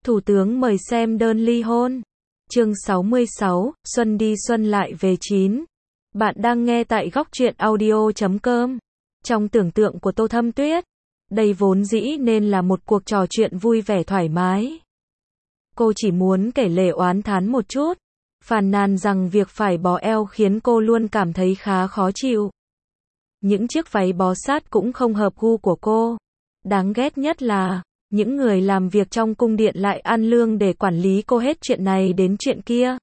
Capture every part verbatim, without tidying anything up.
Thủ tướng mời xem đơn ly hôn. Chương sáu mươi sáu, Xuân đi xuân lại về chín. Bạn đang nghe tại góc truyện audio chấm com. Trong tưởng tượng của Tô Thâm Tuyết, đây vốn dĩ nên là một cuộc trò chuyện vui vẻ thoải mái. Cô chỉ muốn kể lể oán thán một chút, phàn nàn rằng việc phải bó eo khiến cô luôn cảm thấy khá khó chịu. Những chiếc váy bó sát cũng không hợp gu của cô. Đáng ghét nhất là những người làm việc trong cung điện lại ăn lương để quản lý cô hết chuyện này đến chuyện kia.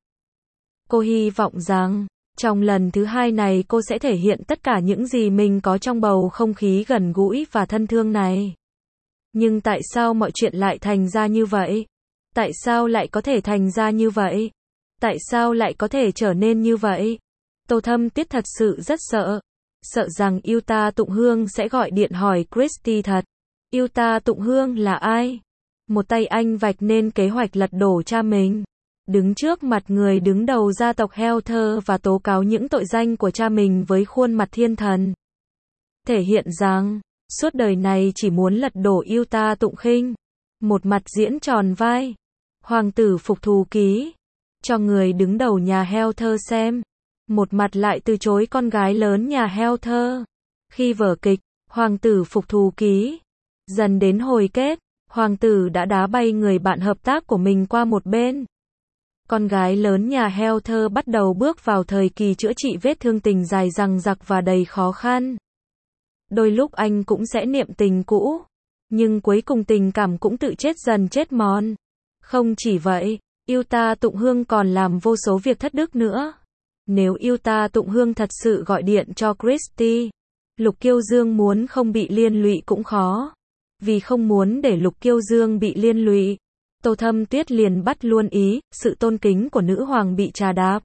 Cô hy vọng rằng, trong lần thứ hai này cô sẽ thể hiện tất cả những gì mình có trong bầu không khí gần gũi và thân thương này. Nhưng tại sao mọi chuyện lại thành ra như vậy? Tại sao lại có thể thành ra như vậy? Tại sao lại có thể trở nên như vậy? Tô Thâm Tuyết thật sự rất sợ. Sợ rằng Yuta Tụng Hương sẽ gọi điện hỏi Christy thật. Yuta Tụng Hương là ai? Một tay anh vạch nên kế hoạch lật đổ cha mình. Đứng trước mặt người đứng đầu gia tộc Helter và tố cáo những tội danh của cha mình với khuôn mặt thiên thần. Thể hiện rằng, suốt đời này chỉ muốn lật đổ Yuta Tụng Khinh. Một mặt diễn tròn vai. Hoàng tử phục thù ký. Cho người đứng đầu nhà Helter xem. Một mặt lại từ chối con gái lớn nhà Helter. Khi vở kịch, Hoàng tử phục thù ký dần đến hồi kết, hoàng tử đã đá bay người bạn hợp tác của mình qua một bên. Con gái lớn nhà Helter bắt đầu bước vào thời kỳ chữa trị vết thương tình dài dằng dặc và đầy khó khăn. Đôi lúc anh cũng sẽ niệm tình cũ, nhưng cuối cùng tình cảm cũng tự chết dần chết mòn. Không chỉ vậy, Yuta Tụng Hương còn làm vô số việc thất đức nữa. Nếu Yuta Tụng Hương thật sự gọi điện cho Christy, Lục Kiêu Dương muốn không bị liên lụy cũng khó. Vì không muốn để Lục Kiêu Dương bị liên lụy, Tô Thâm Tuyết liền bắt luôn ý, sự tôn kính của nữ hoàng bị trà đạp.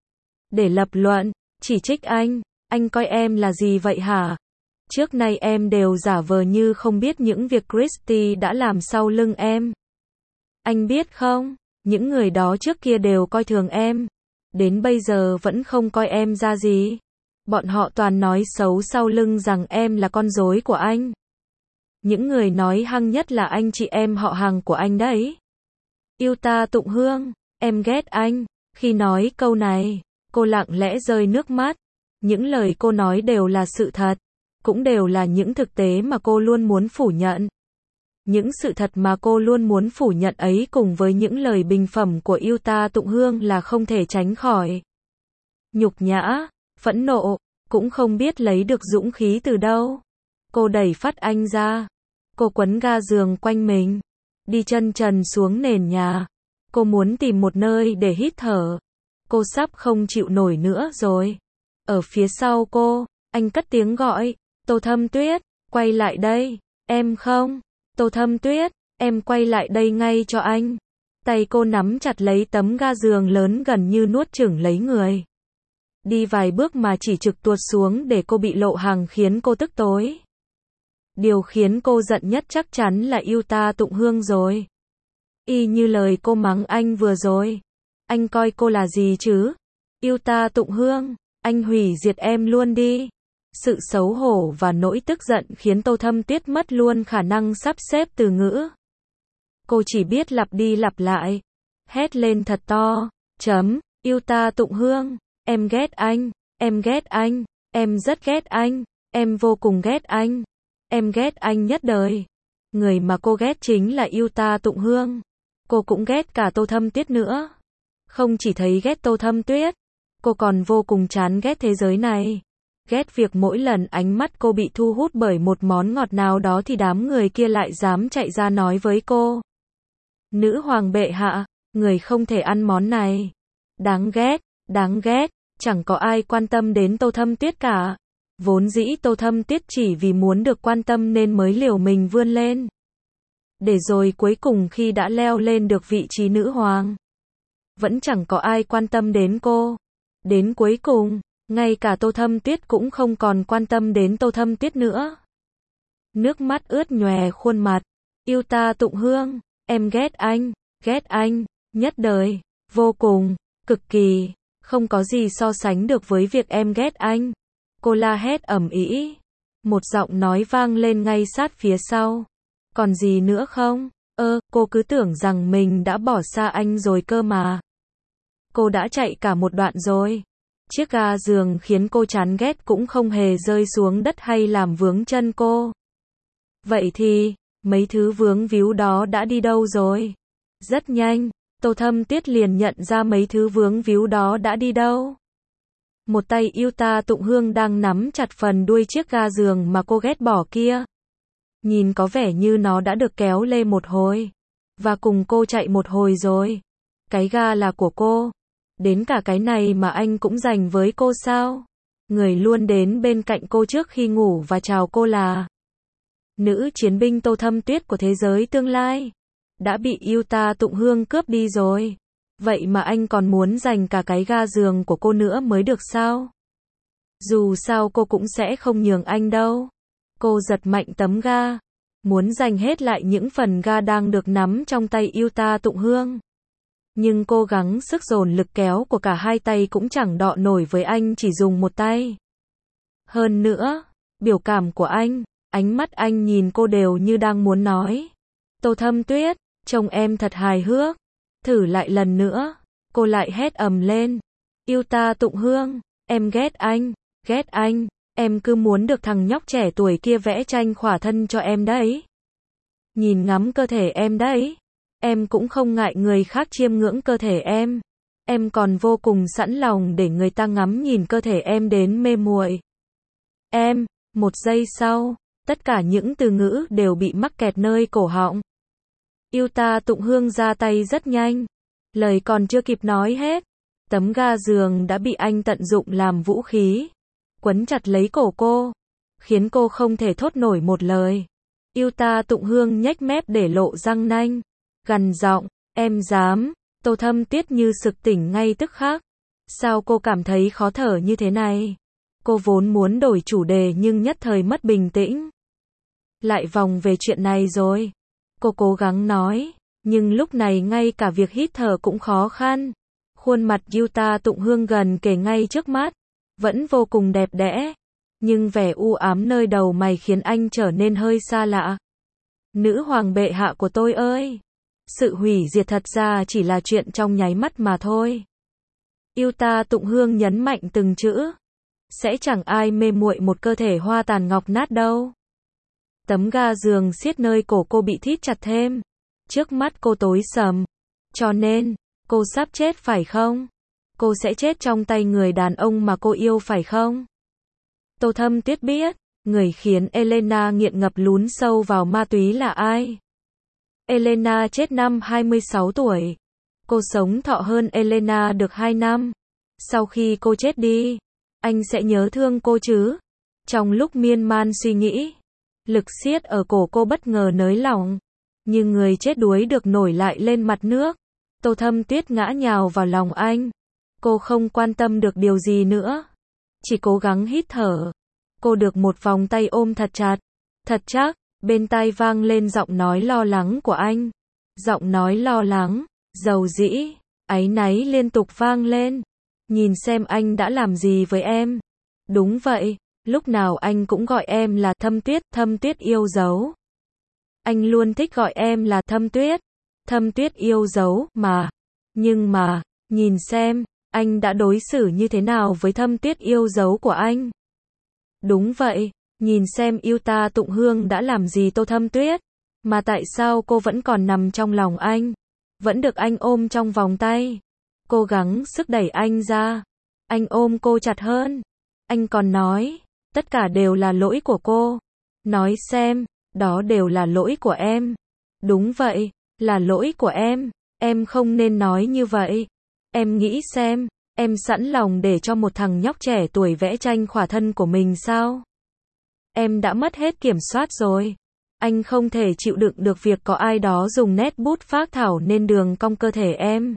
Để lập luận, chỉ trích anh, anh coi em là gì vậy hả? Trước nay em đều giả vờ như không biết những việc Christy đã làm sau lưng em. Anh biết không, những người đó trước kia đều coi thường em. Đến bây giờ vẫn không coi em ra gì. Bọn họ toàn nói xấu sau lưng rằng em là con rối của anh. Những người nói hăng nhất là anh chị em họ hàng của anh đấy. Yuta Tụng Hương, em ghét anh. Khi nói câu này, cô lặng lẽ rơi nước mắt. Những lời cô nói đều là sự thật, cũng đều là những thực tế mà cô luôn muốn phủ nhận. Những sự thật mà cô luôn muốn phủ nhận ấy cùng với những lời bình phẩm của Yuta Tụng Hương là không thể tránh khỏi. Nhục nhã, phẫn nộ, cũng không biết lấy được dũng khí từ đâu. Cô đẩy phát anh ra. Cô quấn ga giường quanh mình. Đi chân trần xuống nền nhà. Cô muốn tìm một nơi để hít thở. Cô sắp không chịu nổi nữa rồi. Ở phía sau cô, anh cất tiếng gọi. Tô Thâm Tuyết, quay lại đây. Em không. Tô Thâm Tuyết, em quay lại đây ngay cho anh. Tay cô nắm chặt lấy tấm ga giường lớn gần như nuốt chửng lấy người. Đi vài bước mà chỉ trực tuột xuống để cô bị lộ hàng khiến cô tức tối. Điều khiến cô giận nhất chắc chắn là Yuta Tụng Hương rồi. Y như lời cô mắng anh vừa rồi. Anh coi cô là gì chứ? Yuta Tụng Hương, anh hủy diệt em luôn đi. Sự xấu hổ và nỗi tức giận khiến Tô Thâm Tuyết mất luôn khả năng sắp xếp từ ngữ. Cô chỉ biết lặp đi lặp lại. Hét lên thật to. Chấm, Yuta Tụng Hương, em ghét anh, em ghét anh, em rất ghét anh, em vô cùng ghét anh. Em ghét anh nhất đời. Người mà cô ghét chính là Yuta Tụng Hương. Cô cũng ghét cả Tô Thâm Tuyết nữa. Không chỉ thấy ghét Tô Thâm Tuyết, cô còn vô cùng chán ghét thế giới này. Ghét việc mỗi lần ánh mắt cô bị thu hút bởi một món ngọt nào đó thì đám người kia lại dám chạy ra nói với cô. Nữ hoàng bệ hạ, người không thể ăn món này. Đáng ghét, đáng ghét, chẳng có ai quan tâm đến Tô Thâm Tuyết cả. Vốn dĩ Tô Thâm Tuyết chỉ vì muốn được quan tâm nên mới liều mình vươn lên. Để rồi cuối cùng khi đã leo lên được vị trí nữ hoàng, vẫn chẳng có ai quan tâm đến cô. Đến cuối cùng, ngay cả Tô Thâm Tuyết cũng không còn quan tâm đến Tô Thâm Tuyết nữa. Nước mắt ướt nhòe khuôn mặt. Yuta Tụng Hương, em ghét anh, ghét anh, nhất đời, vô cùng, cực kỳ, không có gì so sánh được với việc em ghét anh. Cô la hét ầm ĩ. Một giọng nói vang lên ngay sát phía sau. Còn gì nữa không? Ơ, cô cứ tưởng rằng mình đã bỏ xa anh rồi cơ mà. Cô đã chạy cả một đoạn rồi. Chiếc ga giường khiến cô chán ghét cũng không hề rơi xuống đất hay làm vướng chân cô. Vậy thì, mấy thứ vướng víu đó đã đi đâu rồi? Rất nhanh, Tô Thâm Tuyết liền nhận ra mấy thứ vướng víu đó đã đi đâu. Một tay yêu ta Tụng Hương đang nắm chặt phần đuôi chiếc ga giường mà cô ghét bỏ kia. Nhìn có vẻ như nó đã được kéo lê một hồi. Và cùng cô chạy một hồi rồi. Cái ga là của cô. Đến cả cái này mà anh cũng dành với cô sao? Người luôn đến bên cạnh cô trước khi ngủ và chào cô là nữ chiến binh Tô Thâm Tuyết của thế giới tương lai. Đã bị yêu ta Tụng Hương cướp đi rồi. Vậy mà anh còn muốn dành cả cái ga giường của cô nữa mới được sao? Dù sao cô cũng sẽ không nhường anh đâu. Cô giật mạnh tấm ga. Muốn giành hết lại những phần ga đang được nắm trong tay yêu ta Tụng Hương. Nhưng cố gắng sức dồn lực kéo của cả hai tay cũng chẳng đọ nổi với anh chỉ dùng một tay. Hơn nữa, biểu cảm của anh, ánh mắt anh nhìn cô đều như đang muốn nói. Tô Thâm Tuyết, trông em thật hài hước. Thử lại lần nữa. Cô lại hét ầm lên. Yêu ta Tụng Hương, em ghét anh, ghét anh. Em cứ muốn được thằng nhóc trẻ tuổi kia vẽ tranh khỏa thân cho em đấy. Nhìn ngắm cơ thể em đấy. Em cũng không ngại người khác chiêm ngưỡng cơ thể em. Em còn vô cùng sẵn lòng để người ta ngắm nhìn cơ thể em đến mê muội. Em, một giây sau, tất cả những từ ngữ đều bị mắc kẹt nơi cổ họng. Yêu ta Tụng Hương ra tay rất nhanh. Lời còn chưa kịp nói hết. Tấm ga giường đã bị anh tận dụng làm vũ khí. Quấn chặt lấy cổ cô. Khiến cô không thể thốt nổi một lời. Yêu ta Tụng Hương nhếch mép để lộ răng nanh. Gằn giọng, em dám. Tô Thâm Tuyết như sực tỉnh ngay tức khắc. Sao cô cảm thấy khó thở như thế này? Cô vốn muốn đổi chủ đề nhưng nhất thời mất bình tĩnh. Lại vòng về chuyện này rồi. Cô cố gắng nói, nhưng lúc này ngay cả việc hít thở cũng khó khăn. Khuôn mặt Yuta Tụng Hương gần kề ngay trước mắt, vẫn vô cùng đẹp đẽ, nhưng vẻ u ám nơi đầu mày khiến anh trở nên hơi xa lạ. Nữ hoàng bệ hạ của tôi ơi! Sự hủy diệt thật ra chỉ là chuyện trong nháy mắt mà thôi. Yuta Tụng Hương nhấn mạnh từng chữ. Sẽ chẳng ai mê muội một cơ thể hoa tàn ngọc nát đâu. Tấm ga giường siết nơi cổ cô bị thít chặt thêm. Trước mắt cô tối sầm. Cho nên, cô sắp chết phải không? Cô sẽ chết trong tay người đàn ông mà cô yêu phải không? Tô Thâm Tuyết biết, người khiến Elena nghiện ngập lún sâu vào ma túy là ai? Elena chết năm hai mươi sáu tuổi. Cô sống thọ hơn Elena được hai năm. Sau khi cô chết đi, anh sẽ nhớ thương cô chứ? Trong lúc miên man suy nghĩ, lực siết ở cổ cô bất ngờ nới lỏng. Như người chết đuối được nổi lại lên mặt nước. Tô Thâm Tuyết ngã nhào vào lòng anh. Cô không quan tâm được điều gì nữa. Chỉ cố gắng hít thở. Cô được một vòng tay ôm thật chặt. Thật chắc, bên tai vang lên giọng nói lo lắng của anh. Giọng nói lo lắng, dầu dĩ, áy náy liên tục vang lên. Nhìn xem anh đã làm gì với em. Đúng vậy, lúc nào anh cũng gọi em là Thâm Tuyết, Thâm Tuyết yêu dấu. Anh luôn thích gọi em là Thâm Tuyết. Thâm Tuyết yêu dấu, mà. Nhưng mà, nhìn xem, anh đã đối xử như thế nào với Thâm Tuyết yêu dấu của anh. Đúng vậy, nhìn xem Yuta Tụng Hương đã làm gì Tô Thâm Tuyết. Mà tại sao cô vẫn còn nằm trong lòng anh. Vẫn được anh ôm trong vòng tay. Cố gắng sức đẩy anh ra. Anh ôm cô chặt hơn. Anh còn nói, tất cả đều là lỗi của cô. Nói xem, đó đều là lỗi của em. Đúng vậy, là lỗi của em. Em không nên nói như vậy. Em nghĩ xem, em sẵn lòng để cho một thằng nhóc trẻ tuổi vẽ tranh khỏa thân của mình sao? Em đã mất hết kiểm soát rồi. Anh không thể chịu đựng được việc có ai đó dùng nét bút phác thảo nên đường cong cơ thể em.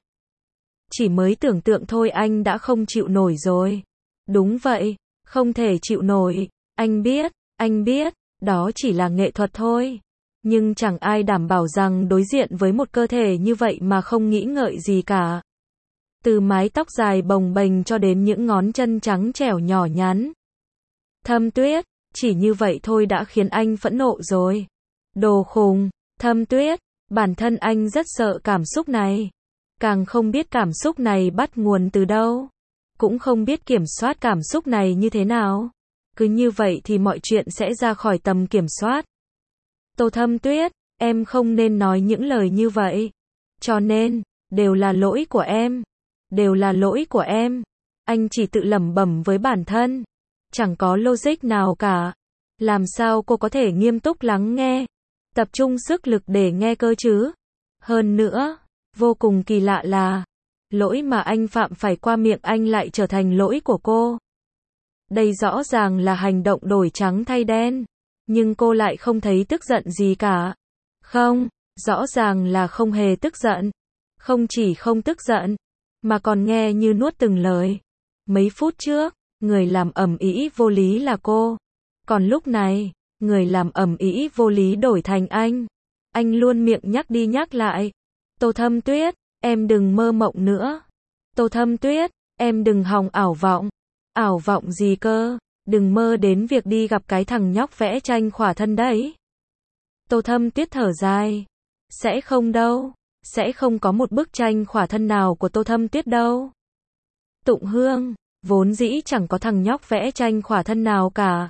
Chỉ mới tưởng tượng thôi anh đã không chịu nổi rồi. Đúng vậy, không thể chịu nổi. Anh biết, anh biết, đó chỉ là nghệ thuật thôi. Nhưng chẳng ai đảm bảo rằng đối diện với một cơ thể như vậy mà không nghĩ ngợi gì cả. Từ mái tóc dài bồng bềnh cho đến những ngón chân trắng trẻo nhỏ nhắn. Thâm Tuyết, chỉ như vậy thôi đã khiến anh phẫn nộ rồi. Đồ khùng, Thâm Tuyết, Bản thân anh rất sợ cảm xúc này. Càng không biết cảm xúc này bắt nguồn từ đâu. Cũng không biết kiểm soát cảm xúc này như thế nào. Cứ như vậy thì mọi chuyện sẽ ra khỏi tầm kiểm soát. Tô Thâm Tuyết, em không nên nói những lời như vậy. Cho nên, đều là lỗi của em. Đều là lỗi của em. Anh chỉ tự lẩm bẩm với bản thân. Chẳng có logic nào cả. Làm sao cô có thể nghiêm túc lắng nghe, tập trung sức lực để nghe cơ chứ? Hơn nữa, vô cùng kỳ lạ là, lỗi mà anh phạm phải qua miệng anh lại trở thành lỗi của cô. Đây rõ ràng là hành động đổi trắng thay đen, nhưng cô lại không thấy tức giận gì cả. Không, rõ ràng là không hề tức giận. Không chỉ không tức giận, mà còn nghe như nuốt từng lời. Mấy phút trước, người làm ầm ĩ vô lý là cô. Còn lúc này, người làm ầm ĩ vô lý đổi thành anh. Anh luôn miệng nhắc đi nhắc lại. Tô Thâm Tuyết, em đừng mơ mộng nữa. Tô Thâm Tuyết, em đừng hòng ảo vọng. Ảo vọng gì cơ? Đừng mơ đến việc đi gặp cái thằng nhóc vẽ tranh khỏa thân đấy. Tô Thâm Tuyết thở dài. Sẽ không đâu. Sẽ không có một bức tranh khỏa thân nào của Tô Thâm Tuyết đâu. Tụng Hương, vốn dĩ chẳng có thằng nhóc vẽ tranh khỏa thân nào cả.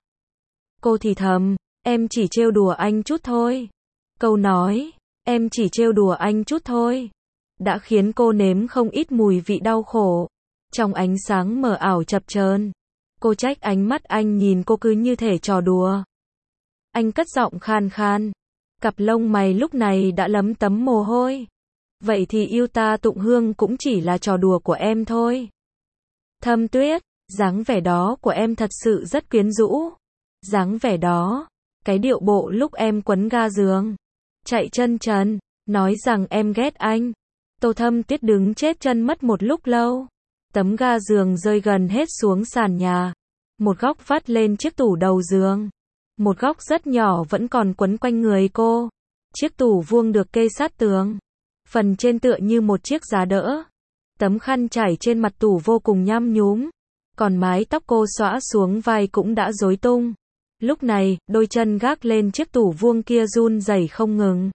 Cô thì thầm, em chỉ trêu đùa anh chút thôi. Câu nói, em chỉ trêu đùa anh chút thôi, đã khiến cô nếm không ít mùi vị đau khổ. Trong ánh sáng mờ ảo chập chờn, cô trách ánh mắt anh nhìn cô cứ như thể trò đùa. Anh cất giọng khan khan, cặp lông mày lúc này đã lấm tấm mồ hôi. Vậy thì yêu ta Tụng Hương cũng chỉ là trò đùa của em thôi. Thâm Tuyết, dáng vẻ đó của em thật sự rất quyến rũ. Dáng vẻ đó, cái điệu bộ lúc em quấn ga giường, chạy chân trần, nói rằng em ghét anh. Tô Thâm Tuyết đứng chết chân mất một lúc lâu. Tấm ga giường rơi gần hết xuống sàn nhà. Một góc vắt lên chiếc tủ đầu giường. Một góc rất nhỏ vẫn còn quấn quanh người cô. Chiếc tủ vuông được kê sát tường. Phần trên tựa như một chiếc giá đỡ. Tấm khăn trải trên mặt tủ vô cùng nhăm nhúm. Còn mái tóc cô xõa xuống vai cũng đã rối tung. Lúc này, đôi chân gác lên chiếc tủ vuông kia run rẩy không ngừng.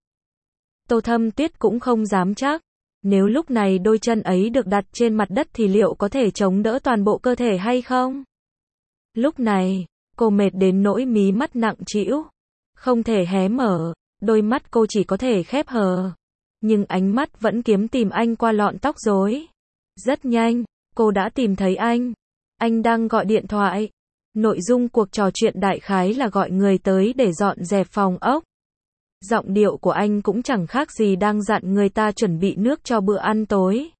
Tô Thâm Tuyết cũng không dám chắc. Nếu lúc này đôi chân ấy được đặt trên mặt đất thì liệu có thể chống đỡ toàn bộ cơ thể hay không? Lúc này, cô mệt đến nỗi mí mắt nặng trĩu. Không thể hé mở, đôi mắt cô chỉ có thể khép hờ. Nhưng ánh mắt vẫn kiếm tìm anh qua lọn tóc rối. Rất nhanh, cô đã tìm thấy anh. Anh đang gọi điện thoại. Nội dung cuộc trò chuyện đại khái là gọi người tới để dọn dẹp phòng ốc. Giọng điệu của anh cũng chẳng khác gì đang dặn người ta chuẩn bị nước cho bữa ăn tối.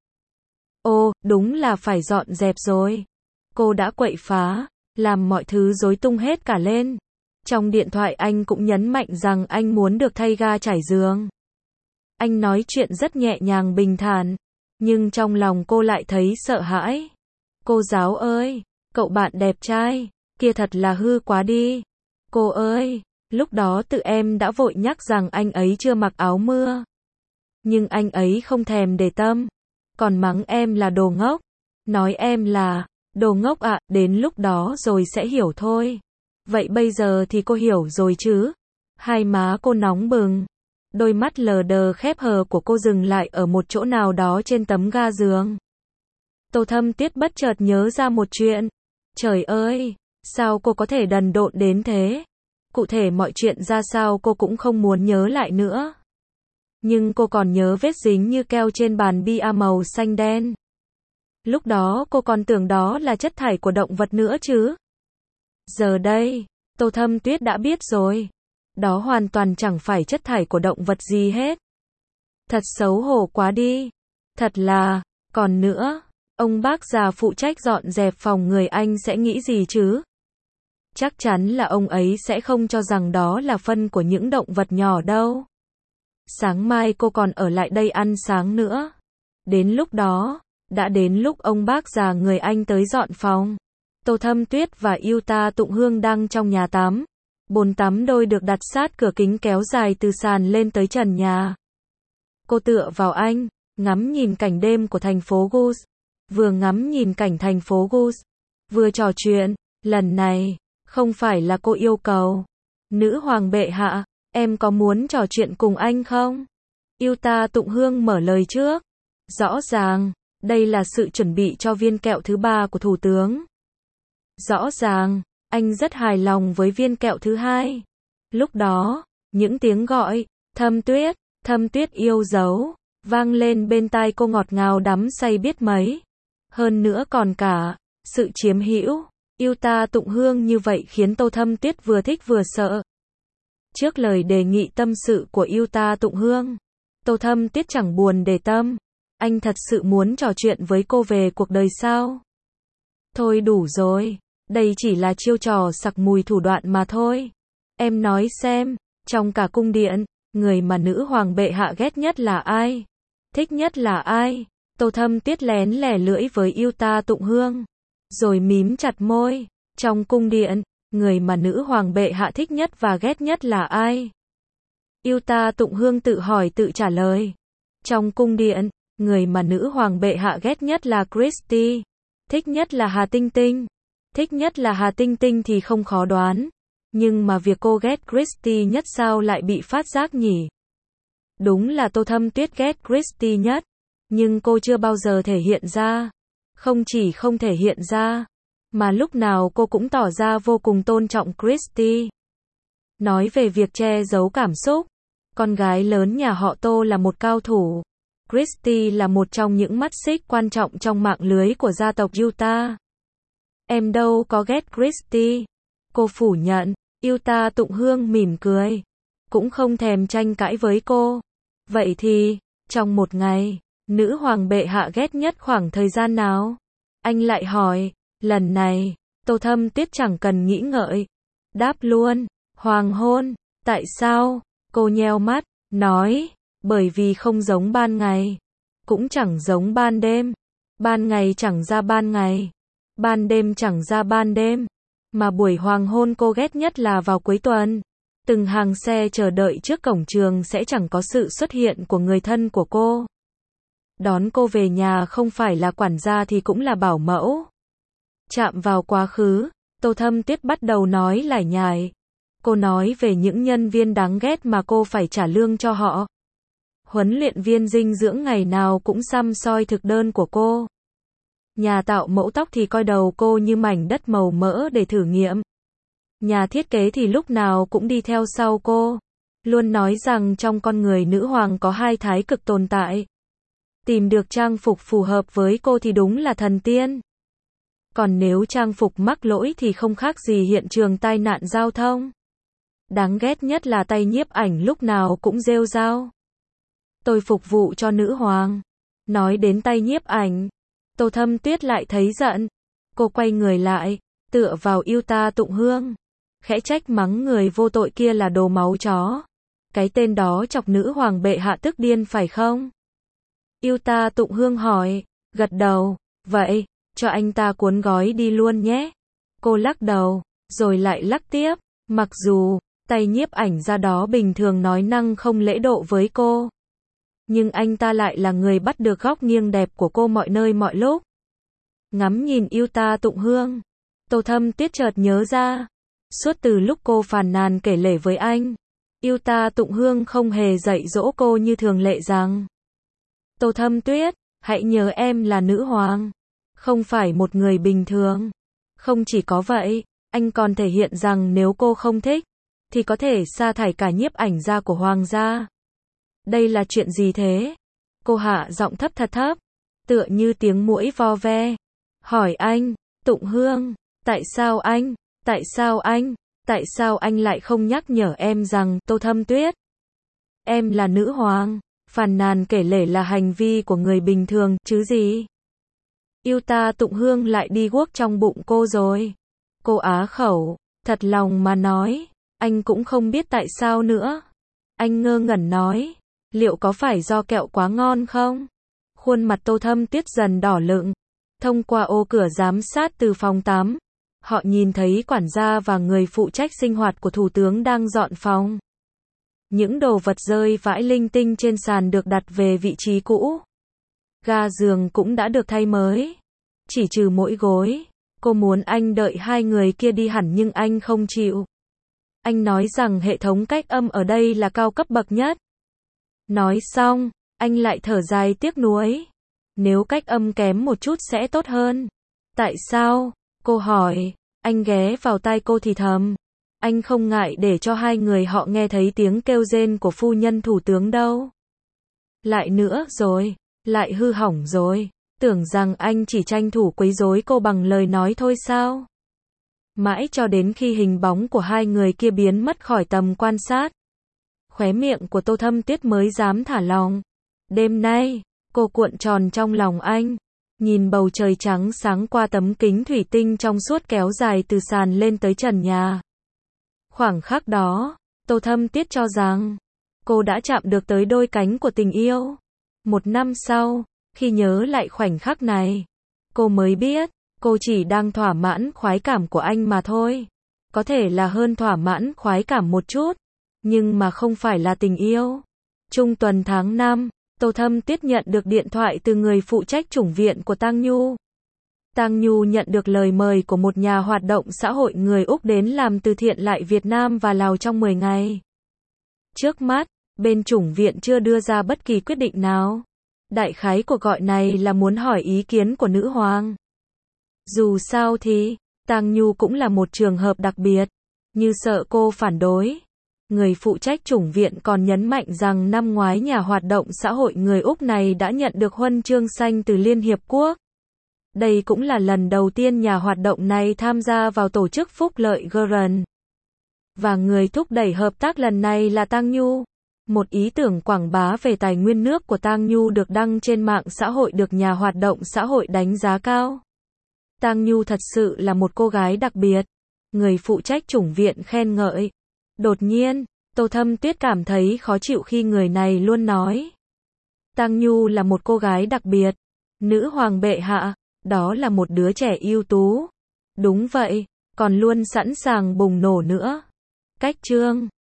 Ô, đúng là phải dọn dẹp rồi. Cô đã quậy phá, làm mọi thứ rối tung hết cả lên. Trong điện thoại anh cũng nhấn mạnh rằng anh muốn được thay ga trải giường. Anh nói chuyện rất nhẹ nhàng bình thản, nhưng trong lòng cô lại thấy sợ hãi. Cô giáo ơi, cậu bạn đẹp trai kia thật là hư quá đi. Cô ơi, lúc đó tự em đã vội nhắc rằng anh ấy chưa mặc áo mưa. Nhưng anh ấy không thèm để tâm, còn mắng em là đồ ngốc. Nói em là, đồ ngốc ạ, à, đến lúc đó rồi sẽ hiểu thôi. Vậy bây giờ thì cô hiểu rồi chứ? Hai má cô nóng bừng. Đôi mắt lờ đờ khép hờ của cô dừng lại ở một chỗ nào đó trên tấm ga giường. Tô Thâm Tuyết bất chợt nhớ ra một chuyện. Trời ơi, sao cô có thể đần độn đến thế? Cụ thể mọi chuyện ra sao cô cũng không muốn nhớ lại nữa. Nhưng cô còn nhớ vết dính như keo trên bàn bia màu xanh đen. Lúc đó cô còn tưởng đó là chất thải của động vật nữa chứ. Giờ đây, Tô Thâm Tuyết đã biết rồi. Đó hoàn toàn chẳng phải chất thải của động vật gì hết. Thật xấu hổ quá đi. Thật là, còn nữa, ông bác già phụ trách dọn dẹp phòng người anh sẽ nghĩ gì chứ? Chắc chắn là ông ấy sẽ không cho rằng đó là phân của những động vật nhỏ đâu. Sáng mai cô còn ở lại đây ăn sáng nữa. Đến lúc đó, đã đến lúc ông bác già người anh tới dọn phòng. Tô Thâm Tuyết và yêu ta Tụng Hương đang trong nhà tắm. Bồn tắm đôi được đặt sát cửa kính kéo dài từ sàn lên tới trần nhà. Cô tựa vào anh, ngắm nhìn cảnh đêm của thành phố Gus. Vừa ngắm nhìn cảnh thành phố Gus, vừa trò chuyện. Lần này, không phải là cô yêu cầu. Nữ hoàng bệ hạ, em có muốn trò chuyện cùng anh không? Yuta Tụng Hương mở lời trước. Rõ ràng, đây là sự chuẩn bị cho viên kẹo thứ ba của Thủ tướng. Rõ ràng, anh rất hài lòng với viên kẹo thứ hai. Lúc đó, những tiếng gọi, Thâm Tuyết, Thâm Tuyết yêu dấu, vang lên bên tai cô ngọt ngào đắm say biết mấy. Hơn nữa còn cả, sự chiếm hữu, Yuta Tụng Hương như vậy khiến Tô Thâm Tuyết vừa thích vừa sợ. Trước lời đề nghị tâm sự của Yuta Tụng Hương, Tô Thâm Tuyết chẳng buồn để tâm. Anh thật sự muốn trò chuyện với cô về cuộc đời sao? Thôi đủ rồi, đây chỉ là chiêu trò sặc mùi thủ đoạn mà thôi. Em nói xem, trong cả cung điện, người mà nữ hoàng bệ hạ ghét nhất là ai? Thích nhất là ai? Tô Thâm Tuyết lén lẻ lưỡi với Yuta Tụng Hương, rồi mím chặt môi. Trong cung điện, người mà nữ hoàng bệ hạ thích nhất và ghét nhất là ai? Yuta Tụng Hương tự hỏi tự trả lời. Trong cung điện, người mà nữ hoàng bệ hạ ghét nhất là Christie, thích nhất là Hà Tinh Tinh. Thích nhất là Hà Tinh Tinh thì không khó đoán, nhưng mà việc cô ghét Christie nhất sao lại bị phát giác nhỉ? Đúng là Tô Thâm Tuyết ghét Christie nhất, nhưng cô chưa bao giờ thể hiện ra. Không chỉ không thể hiện ra, mà lúc nào cô cũng tỏ ra vô cùng tôn trọng Christie. Nói về việc che giấu cảm xúc, con gái lớn nhà họ Tô là một cao thủ. Christie là một trong những mắt xích quan trọng trong mạng lưới của gia tộc Yuta. Em đâu có ghét Christie. Cô phủ nhận. Yuta Tụng Hương mỉm cười, cũng không thèm tranh cãi với cô. Vậy thì, trong một ngày, nữ hoàng bệ hạ ghét nhất khoảng thời gian nào? Anh lại hỏi. Lần này, Tô Thâm Tuyết chẳng cần nghĩ ngợi, đáp luôn. Hoàng hôn. Tại sao? Cô nheo mắt, nói. Bởi vì không giống ban ngày, cũng chẳng giống ban đêm. Ban ngày chẳng ra ban ngày, ban đêm chẳng ra ban đêm. Mà buổi hoàng hôn cô ghét nhất là vào cuối tuần. Từng hàng xe chờ đợi trước cổng trường sẽ chẳng có sự xuất hiện của người thân của cô. Đón cô về nhà không phải là quản gia thì cũng là bảo mẫu. Chạm vào quá khứ, Tô Thâm Tuyết bắt đầu nói lải nhải. Cô nói về những nhân viên đáng ghét mà cô phải trả lương cho họ. Huấn luyện viên dinh dưỡng ngày nào cũng săm soi thực đơn của cô. Nhà tạo mẫu tóc thì coi đầu cô như mảnh đất màu mỡ để thử nghiệm. Nhà thiết kế thì lúc nào cũng đi theo sau cô. Luôn nói rằng trong con người nữ hoàng có hai thái cực tồn tại. Tìm được trang phục phù hợp với cô thì đúng là thần tiên. Còn nếu trang phục mắc lỗi thì không khác gì hiện trường tai nạn giao thông. Đáng ghét nhất là tay nhiếp ảnh lúc nào cũng rêu rao. Tôi phục vụ cho nữ hoàng. Nói đến tay nhiếp ảnh, Tô Thâm Tuyết lại thấy giận. Cô quay người lại, tựa vào Yuta Tụng Hương, khẽ trách mắng người vô tội kia là đồ máu chó. Cái tên đó chọc nữ hoàng bệ hạ tức điên phải không? Yuta Tụng Hương hỏi, gật đầu, vậy, cho anh ta cuốn gói đi luôn nhé. Cô lắc đầu, rồi lại lắc tiếp, mặc dù, tay nhiếp ảnh ra đó bình thường nói năng không lễ độ với cô. Nhưng anh ta lại là người bắt được góc nghiêng đẹp của cô mọi nơi mọi lúc. Ngắm nhìn Yuta Tụng Hương, Tô Thâm Tuyết chợt nhớ ra. Suốt từ lúc cô phàn nàn kể lể với anh, Yuta Tụng Hương không hề dạy dỗ cô như thường lệ rằng. Tô Thâm Tuyết, hãy nhớ em là nữ hoàng, không phải một người bình thường. Không chỉ có vậy, anh còn thể hiện rằng nếu cô không thích, thì có thể sa thải cả nhiếp ảnh gia của hoàng gia. Đây là chuyện gì thế? Cô hạ giọng thấp thật thấp, tựa như tiếng muỗi vo ve. Hỏi anh, Tụng Hương, tại sao anh, tại sao anh, tại sao anh lại không nhắc nhở em rằng, Tô Thâm Tuyết, em là nữ hoàng, phàn nàn kể lể là hành vi của người bình thường, chứ gì? Yuta Tụng Hương lại đi guốc trong bụng cô rồi. Cô á khẩu, thật lòng mà nói, anh cũng không biết tại sao nữa. Anh ngơ ngẩn nói, liệu có phải do kẹo quá ngon không? Khuôn mặt Tô Thâm Tuyết dần đỏ lựng. Thông qua ô cửa giám sát từ phòng tắm, họ nhìn thấy quản gia và người phụ trách sinh hoạt của thủ tướng đang dọn phòng. Những đồ vật rơi vãi linh tinh trên sàn được đặt về vị trí cũ. Ga giường cũng đã được thay mới, chỉ trừ mỗi gối. Cô muốn anh đợi hai người kia đi hẳn nhưng anh không chịu. Anh nói rằng hệ thống cách âm ở đây là cao cấp bậc nhất. Nói xong, anh lại thở dài tiếc nuối. Nếu cách âm kém một chút sẽ tốt hơn. Tại sao? Cô hỏi. Anh ghé vào tai cô thì thầm. Anh không ngại để cho hai người họ nghe thấy tiếng kêu rên của phu nhân thủ tướng đâu. Lại nữa rồi, lại hư hỏng rồi. Tưởng rằng anh chỉ tranh thủ quấy rối cô bằng lời nói thôi sao? Mãi cho đến khi hình bóng của hai người kia biến mất khỏi tầm quan sát, khóe miệng của Tô Thâm Tuyết mới dám thả lỏng. Đêm nay, cô cuộn tròn trong lòng anh, nhìn bầu trời trắng sáng qua tấm kính thủy tinh trong suốt kéo dài từ sàn lên tới trần nhà. Khoảng khắc đó, Tô Thâm Tuyết cho rằng cô đã chạm được tới đôi cánh của tình yêu. Một năm sau, khi nhớ lại khoảnh khắc này, cô mới biết, cô chỉ đang thỏa mãn khoái cảm của anh mà thôi. Có thể là hơn thỏa mãn khoái cảm một chút, nhưng mà không phải là tình yêu. Trung tuần tháng năm, Tô Thâm Tuyết nhận được điện thoại từ người phụ trách chủng viện của Tang Nhu. Tang Nhu nhận được lời mời của một nhà hoạt động xã hội người Úc đến làm từ thiện lại Việt Nam và Lào trong mười ngày. Trước mắt, bên chủng viện chưa đưa ra bất kỳ quyết định nào. Đại khái cuộc gọi này là muốn hỏi ý kiến của nữ hoàng. Dù sao thì, Tang Nhu cũng là một trường hợp đặc biệt, như sợ cô phản đối. Người phụ trách chủng viện còn nhấn mạnh rằng năm ngoái nhà hoạt động xã hội người Úc này đã nhận được huân chương xanh từ Liên Hiệp Quốc. Đây cũng là lần đầu tiên nhà hoạt động này tham gia vào tổ chức phúc lợi giê rờ en. Và người thúc đẩy hợp tác lần này là Tang Nhu. Một ý tưởng quảng bá về tài nguyên nước của Tang Nhu được đăng trên mạng xã hội được nhà hoạt động xã hội đánh giá cao. Tang Nhu thật sự là một cô gái đặc biệt. Người phụ trách chủng viện khen ngợi. Đột nhiên, Tô Thâm Tuyết cảm thấy khó chịu khi người này luôn nói Tang Nhu là một cô gái đặc biệt. Nữ hoàng bệ hạ, đó là một đứa trẻ ưu tú. Đúng vậy, còn luôn sẵn sàng bùng nổ nữa. Cách chương